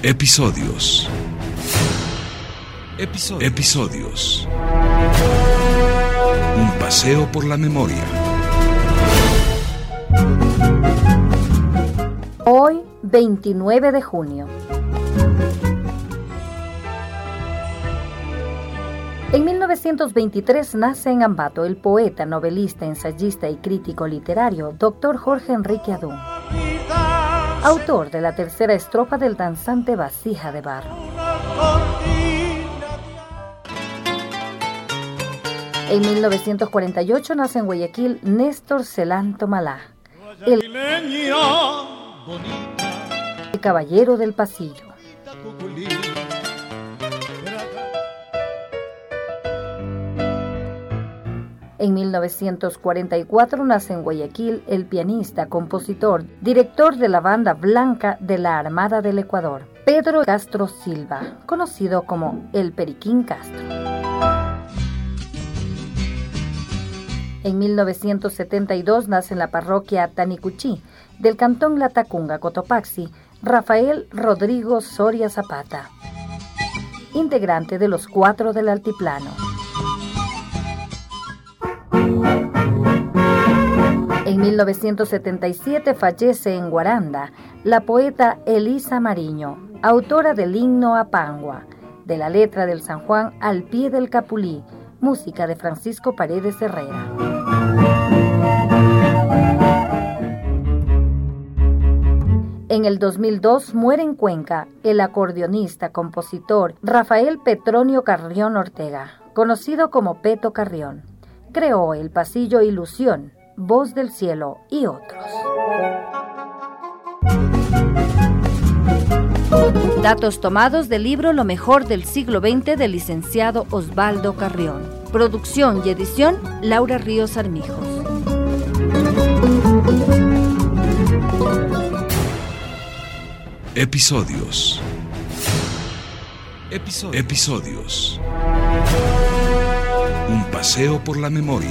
Episodios. Un paseo por la memoria. Hoy, 29 de junio. En 1923 nace en Ambato el poeta, novelista, ensayista y crítico literario Dr. Jorge Enrique Adún, autor de la tercera estrofa del danzante Vasija de Barro. En 1948 nace en Guayaquil Néstor Celanto Malá, el caballero del pasillo. En 1944 nace en Guayaquil el pianista, compositor, director de la banda blanca de la Armada del Ecuador, Pedro Castro Silva, conocido como el Periquín Castro. En 1972 nace en la parroquia Tanicuchí, del cantón Latacunga, Cotopaxi, Rafael Rodrigo Soria Zapata, integrante de los Cuatro del Altiplano. En 1977 fallece en Guaranda la poeta Elisa Mariño, autora del himno a Pangua, de la letra del San Juan al pie del Capulí, música de Francisco Paredes Herrera. En el 2002 muere en Cuenca el acordeonista, compositor Rafael Petronio Carrión Ortega, conocido como Peto Carrión. Creó el pasillo Ilusión, Voz del Cielo y otros. Datos tomados del libro Lo mejor del siglo XX del licenciado Osvaldo Carrión. Producción y edición Laura Ríos Armijos. Episodios. Un paseo por la memoria.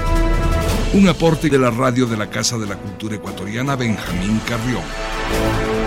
Un aporte de la radio de la Casa de la Cultura Ecuatoriana Benjamín Carrión.